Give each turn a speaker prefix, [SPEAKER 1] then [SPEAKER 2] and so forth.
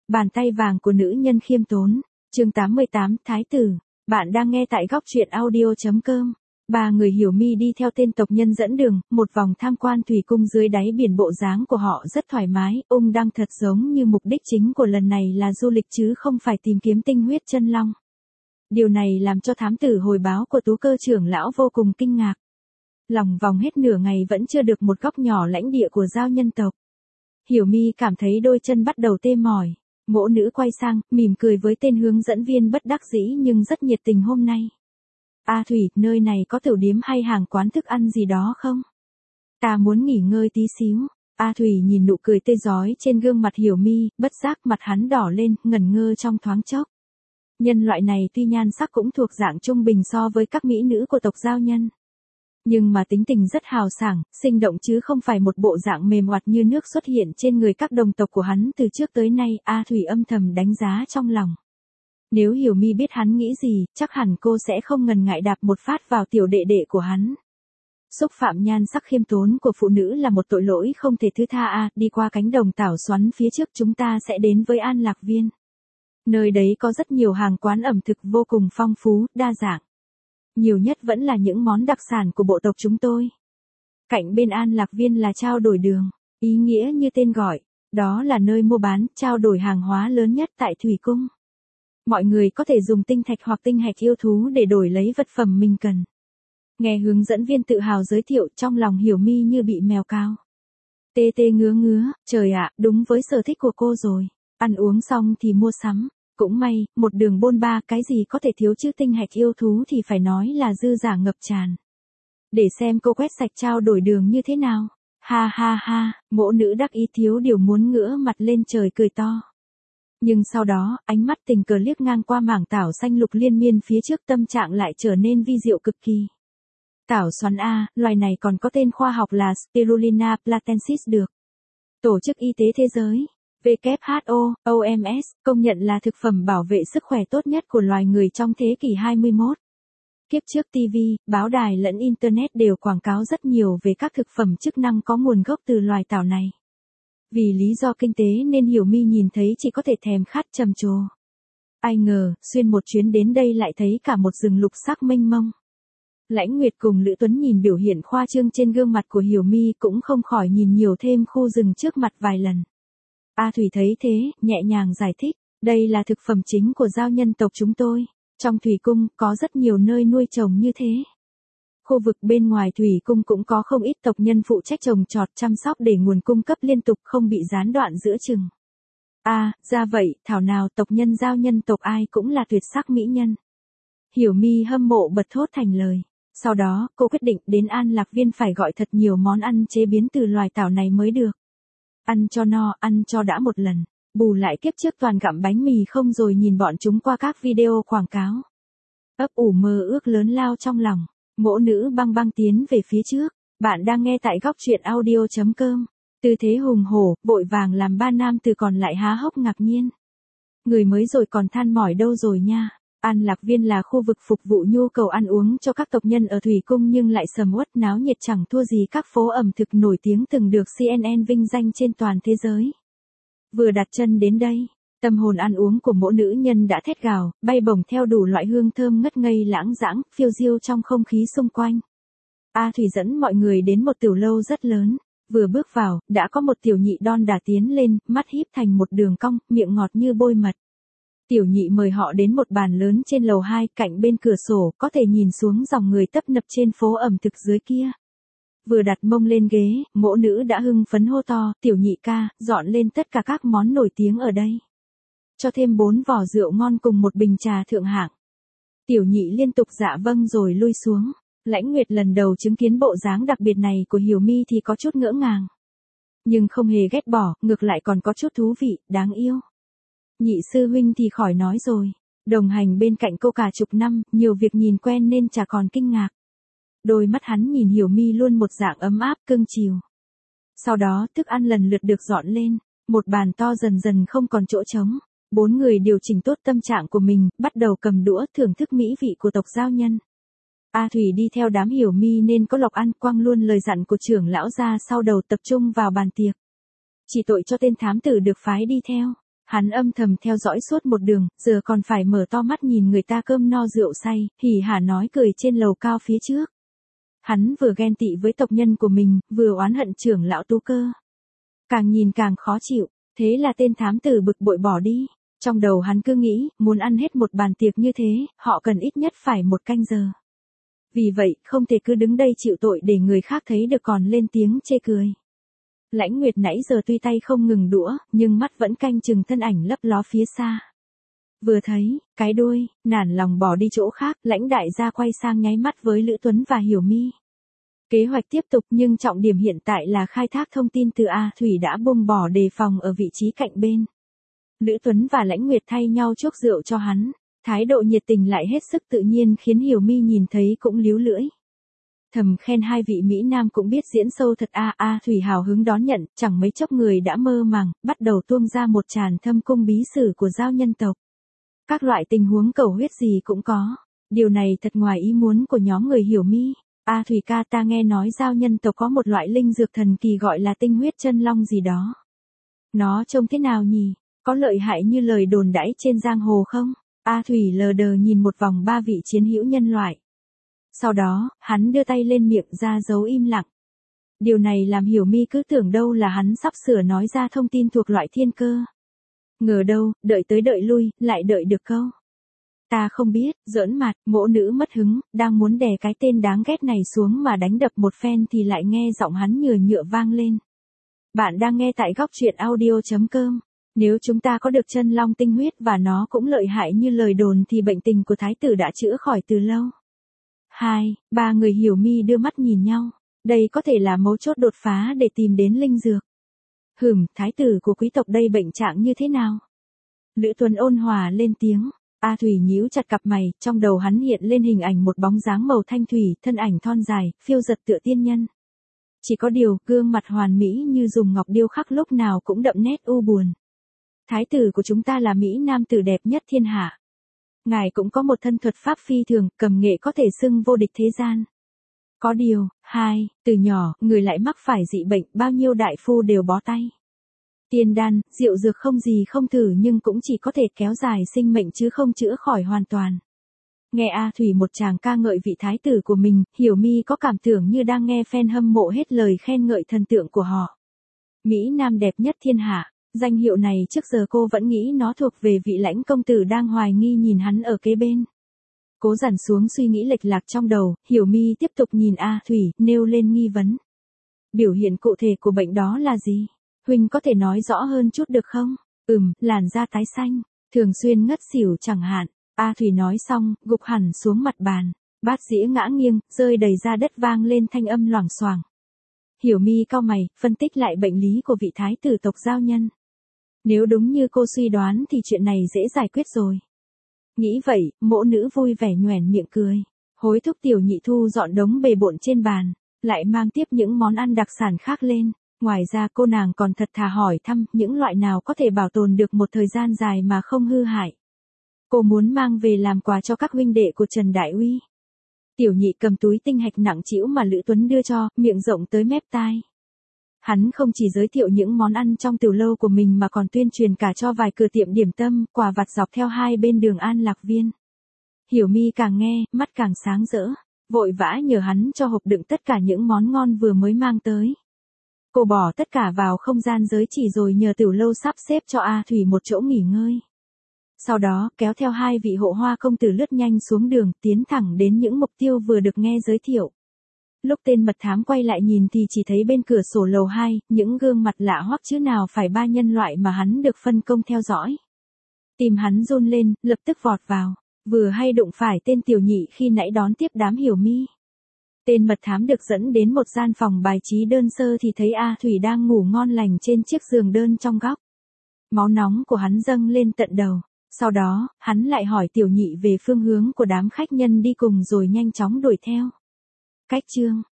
[SPEAKER 1] Bàn tay vàng của nữ nhân khiêm tốn. Chương 88, Thái tử. Bạn đang nghe tại góc truyện audio.com. Ba người Hiểu Mi đi theo tên tộc nhân dẫn đường, một vòng tham quan thủy cung dưới đáy biển, bộ dáng của họ rất thoải mái, ung đăng thật giống như mục đích chính của lần này là du lịch chứ không phải tìm kiếm tinh huyết chân long. Điều này làm cho thám tử hồi báo của Tú Cơ trưởng lão vô cùng kinh ngạc. Lòng vòng hết nửa ngày vẫn chưa được một góc nhỏ lãnh địa của giao nhân tộc. Hiểu Mi cảm thấy đôi chân bắt đầu tê mỏi. Mỗ nữ quay sang, mỉm cười với tên hướng dẫn viên bất đắc dĩ nhưng rất nhiệt tình hôm nay. A Thủy, nơi này có tiểu điếm hay hàng quán thức ăn gì đó không? Ta muốn nghỉ ngơi tí xíu. A Thủy nhìn nụ cười tươi rói trên gương mặt Hiểu Mi, bất giác mặt hắn đỏ lên, ngẩn ngơ trong thoáng chốc. Nhân loại này tuy nhan sắc cũng thuộc dạng trung bình so với các mỹ nữ của tộc giao nhân. Nhưng mà tính tình rất hào sảng, sinh động chứ không phải một bộ dạng mềm oặt như nước xuất hiện trên người các đồng tộc của hắn từ trước tới nay. A Thủy âm thầm đánh giá trong lòng. Nếu Hiểu Mi biết hắn nghĩ gì, chắc hẳn cô sẽ không ngần ngại đạp một phát vào tiểu đệ đệ của hắn. Xúc phạm nhan sắc khiêm tốn của phụ nữ là một tội lỗi không thể thứ tha. Đi qua cánh đồng tảo xoắn phía trước chúng ta sẽ đến với An Lạc Viên. Nơi đấy có rất nhiều hàng quán ẩm thực vô cùng phong phú, đa dạng. Nhiều nhất vẫn là những món đặc sản của bộ tộc chúng tôi. Cạnh bên An Lạc Viên là trao đổi đường, ý nghĩa như tên gọi, đó là nơi mua bán, trao đổi hàng hóa lớn nhất tại Thủy Cung. Mọi người có thể dùng tinh thạch hoặc tinh hạch yêu thú để đổi lấy vật phẩm mình cần. Nghe hướng dẫn viên tự hào giới thiệu, trong lòng Hiểu Mi như bị mèo cào. Tê tê ngứa ngứa, trời ạ, đúng với sở thích của cô rồi. Ăn uống xong thì mua sắm. Cũng may, một đường bôn ba, cái gì có thể thiếu chứ tinh hạch yêu thú thì phải nói là dư giả ngập tràn. Để xem cô quét sạch trao đổi đường như thế nào. Ha ha ha, mỗ nữ đắc ý thiếu điều muốn ngửa mặt lên trời cười to. Nhưng sau đó, ánh mắt tình cờ liếc ngang qua mảng tảo xanh lục liên miên phía trước, tâm trạng lại trở nên vi diệu cực kỳ. Tảo xoắn A, loài này còn có tên khoa học là Spirulina platensis được Tổ chức Y tế Thế giới WHO, OMS, công nhận là thực phẩm bảo vệ sức khỏe tốt nhất của loài người trong thế kỷ 21. Kiếp trước TV, báo đài lẫn Internet đều quảng cáo rất nhiều về các thực phẩm chức năng có nguồn gốc từ loài tảo này. Vì lý do kinh tế nên Hiểu Mi nhìn thấy chỉ có thể thèm khát trầm trồ. Ai ngờ, xuyên một chuyến đến đây lại thấy cả một rừng lục sắc mênh mông. Lãnh Nguyệt cùng Lữ Tuấn nhìn biểu hiện khoa trương trên gương mặt của Hiểu Mi cũng không khỏi nhìn nhiều thêm khu rừng trước mặt vài lần. A Thủy thấy thế, nhẹ nhàng giải thích, đây là thực phẩm chính của giao nhân tộc chúng tôi. Trong Thủy Cung, có rất nhiều nơi nuôi trồng như thế. Khu vực bên ngoài Thủy Cung cũng có không ít tộc nhân phụ trách trồng trọt chăm sóc để nguồn cung cấp liên tục không bị gián đoạn giữa chừng. Ra vậy, thảo nào tộc nhân giao nhân tộc ai cũng là tuyệt sắc mỹ nhân. Hiểu Mi hâm mộ bật thốt thành lời. Sau đó, cô quyết định đến An Lạc Viên phải gọi thật nhiều món ăn chế biến từ loài tảo này mới được. Ăn cho no, ăn cho đã một lần, bù lại kiếp trước toàn gặm bánh mì không rồi nhìn bọn chúng qua các video quảng cáo. Ấp ủ mơ ước lớn lao trong lòng, mỗ nữ băng băng tiến về phía trước. Bạn đang nghe tại góc truyện audio.com. Tư thế hùng hổ, vội vàng làm ba nam tử còn lại há hốc ngạc nhiên. Người mới rồi còn than mỏi đâu rồi nha. An Lạc Viên là khu vực phục vụ nhu cầu ăn uống cho các tộc nhân ở Thủy Cung nhưng lại sầm uất náo nhiệt chẳng thua gì các phố ẩm thực nổi tiếng từng được CNN vinh danh trên toàn thế giới. Vừa đặt chân đến đây, tâm hồn ăn uống của mỗi nữ nhân đã thét gào, bay bổng theo đủ loại hương thơm ngất ngây lãng đãng, phiêu diêu trong không khí xung quanh. A Thủy dẫn mọi người đến một tiểu lâu rất lớn, vừa bước vào, đã có một tiểu nhị đon đả tiến lên, mắt híp thành một đường cong, miệng ngọt như bôi mật. Tiểu nhị mời họ đến một bàn lớn trên lầu 2, cạnh bên cửa sổ, có thể nhìn xuống dòng người tấp nập trên phố ẩm thực dưới kia. Vừa đặt mông lên ghế, mỗ nữ đã hưng phấn hô to, tiểu nhị ca, dọn lên tất cả các món nổi tiếng ở đây. Cho thêm 4 vỏ rượu ngon cùng một bình trà thượng hạng. Tiểu nhị liên tục dạ vâng rồi lui xuống. Lãnh Nguyệt lần đầu chứng kiến bộ dáng đặc biệt này của Hiểu Mi thì có chút ngỡ ngàng. Nhưng không hề ghét bỏ, ngược lại còn có chút thú vị, đáng yêu. Nhị sư huynh thì khỏi nói rồi. Đồng hành bên cạnh cô cả chục năm, nhiều việc nhìn quen nên chả còn kinh ngạc. Đôi mắt hắn nhìn Hiểu Mi luôn một dạng ấm áp cưng chiều. Sau đó thức ăn lần lượt được dọn lên, một bàn to dần dần không còn chỗ trống. 4 người điều chỉnh tốt tâm trạng của mình, bắt đầu cầm đũa thưởng thức mỹ vị của tộc giao nhân. A Thủy đi theo đám Hiểu Mi nên có lộc ăn, quăng luôn lời dặn của trưởng lão ra sau đầu, tập trung vào bàn tiệc. Chỉ tội cho tên thám tử được phái đi theo. Hắn âm thầm theo dõi suốt một đường, giờ còn phải mở to mắt nhìn người ta cơm no rượu say, hỉ hả nói cười trên lầu cao phía trước. Hắn vừa ghen tị với tộc nhân của mình, vừa oán hận trưởng lão Tú Cơ. Càng nhìn càng khó chịu, thế là tên thám tử bực bội bỏ đi. Trong đầu hắn cứ nghĩ, muốn ăn hết một bàn tiệc như thế, họ cần ít nhất phải 1 canh giờ. Vì vậy, không thể cứ đứng đây chịu tội để người khác thấy được còn lên tiếng chê cười. Lãnh Nguyệt nãy giờ tuy tay không ngừng đũa, nhưng mắt vẫn canh chừng thân ảnh lấp ló phía xa. Vừa thấy, cái đuôi, nản lòng bỏ đi chỗ khác, Lãnh đại gia quay sang nháy mắt với Lữ Tuấn và Hiểu Mi. Kế hoạch tiếp tục nhưng trọng điểm hiện tại là khai thác thông tin từ A Thủy đã buông bỏ đề phòng ở vị trí cạnh bên. Lữ Tuấn và Lãnh Nguyệt thay nhau chuốc rượu cho hắn, thái độ nhiệt tình lại hết sức tự nhiên khiến Hiểu Mi nhìn thấy cũng líu lưỡi. Thầm khen hai vị Mỹ Nam cũng biết diễn sâu thật A Thủy hào hứng đón nhận, chẳng mấy chốc người đã mơ màng, bắt đầu tuông ra một tràn thâm cung bí sử của giao nhân tộc. Các loại tình huống cầu huyết gì cũng có, điều này thật ngoài ý muốn của nhóm người Hiểu Mi. A Thủy ca, ta nghe nói giao nhân tộc có một loại linh dược thần kỳ gọi là tinh huyết chân long gì đó. Nó trông thế nào nhỉ? Có lợi hại như lời đồn đãi trên giang hồ không? A Thủy lờ đờ nhìn một vòng 3 vị chiến hữu nhân loại. Sau đó, hắn đưa tay lên miệng ra dấu im lặng. Điều này làm Hiểu Mi cứ tưởng đâu là hắn sắp sửa nói ra thông tin thuộc loại thiên cơ. Ngờ đâu, đợi tới đợi lui, lại đợi được câu. Ta không biết, giỡn mặt, mỗ nữ mất hứng, đang muốn đè cái tên đáng ghét này xuống mà đánh đập một phen thì lại nghe giọng hắn nhừa nhựa vang lên. Bạn đang nghe tại góc truyện audio.com. Nếu chúng ta có được chân long tinh huyết và nó cũng lợi hại như lời đồn thì bệnh tình của thái tử đã chữa khỏi từ lâu. 2, 3 người Hiểu Mi đưa mắt nhìn nhau. Đây có thể là mấu chốt đột phá để tìm đến linh dược. Thái tử của quý tộc đây bệnh trạng như thế nào? Lữ Tuấn ôn hòa lên tiếng. A Thủy nhíu chặt cặp mày, trong đầu hắn hiện lên hình ảnh một bóng dáng màu thanh thủy, thân ảnh thon dài, phiêu dật tựa tiên nhân. Chỉ có điều, gương mặt hoàn mỹ như dùng ngọc điêu khắc lúc nào cũng đậm nét u buồn. Thái tử của chúng ta là Mỹ Nam tử đẹp nhất thiên hạ. Ngài cũng có một thân thuật pháp phi thường, cầm nghệ có thể xưng vô địch thế gian. Có điều, từ nhỏ, người lại mắc phải dị bệnh, bao nhiêu đại phu đều bó tay. Tiên đan, rượu dược không gì không thử nhưng cũng chỉ có thể kéo dài sinh mệnh chứ không chữa khỏi hoàn toàn. Nghe A Thủy một tràng ca ngợi vị thái tử của mình, Hiểu Mi có cảm tưởng như đang nghe fan hâm mộ hết lời khen ngợi thần tượng của họ. Mỹ Nam đẹp nhất thiên hạ, danh hiệu này trước giờ cô vẫn nghĩ nó thuộc về vị Lãnh công tử đang hoài nghi nhìn hắn ở kế bên. Cố dằn xuống suy nghĩ lệch lạc trong đầu, Hiểu Mi tiếp tục nhìn A Thủy, nêu lên nghi vấn. Biểu hiện cụ thể của bệnh đó là gì? Huynh có thể nói rõ hơn chút được không? Làn da tái xanh, thường xuyên ngất xỉu chẳng hạn. A Thủy nói xong, gục hẳn xuống mặt bàn. Bát dĩa ngã nghiêng, rơi đầy ra đất vang lên thanh âm loảng xoảng. Hiểu Mi cau mày, phân tích lại bệnh lý của vị thái tử tộc giao nhân. Nếu đúng như cô suy đoán thì chuyện này dễ giải quyết rồi. Nghĩ vậy, mỗ nữ vui vẻ nhoẻn miệng cười. Hối thúc Tiểu Nhị thu dọn đống bề bộn trên bàn, lại mang tiếp những món ăn đặc sản khác lên. Ngoài ra cô nàng còn thật thà hỏi thăm những loại nào có thể bảo tồn được một thời gian dài mà không hư hại. Cô muốn mang về làm quà cho các huynh đệ của Trần Đại Uy. Tiểu Nhị cầm túi tinh hạch nặng trĩu mà Lữ Tuấn đưa cho, miệng rộng tới mép tai. Hắn không chỉ giới thiệu những món ăn trong tiểu lâu của mình mà còn tuyên truyền cả cho vài cửa tiệm điểm tâm, quà vặt dọc theo hai bên đường An Lạc Viên. Hiểu Mi càng nghe, mắt càng sáng rỡ, vội vã nhờ hắn cho hộp đựng tất cả những món ngon vừa mới mang tới. Cô bỏ tất cả vào không gian giới chỉ rồi nhờ tiểu lâu sắp xếp cho A Thủy một chỗ nghỉ ngơi. Sau đó, kéo theo hai vị hộ hoa công tử lướt nhanh xuống đường, tiến thẳng đến những mục tiêu vừa được nghe giới thiệu. Lúc tên mật thám quay lại nhìn thì chỉ thấy bên cửa sổ lầu 2, những gương mặt lạ hoắc chứ nào phải 3 nhân loại mà hắn được phân công theo dõi. Tim hắn run lên, lập tức vọt vào, vừa hay đụng phải tên Tiểu Nhị khi nãy đón tiếp đám Hiểu Mi. Tên mật thám được dẫn đến một gian phòng bài trí đơn sơ thì thấy A Thủy đang ngủ ngon lành trên chiếc giường đơn trong góc. Máu nóng của hắn dâng lên tận đầu. Sau đó, hắn lại hỏi Tiểu Nhị về phương hướng của đám khách nhân đi cùng rồi nhanh chóng đuổi theo. Cách chương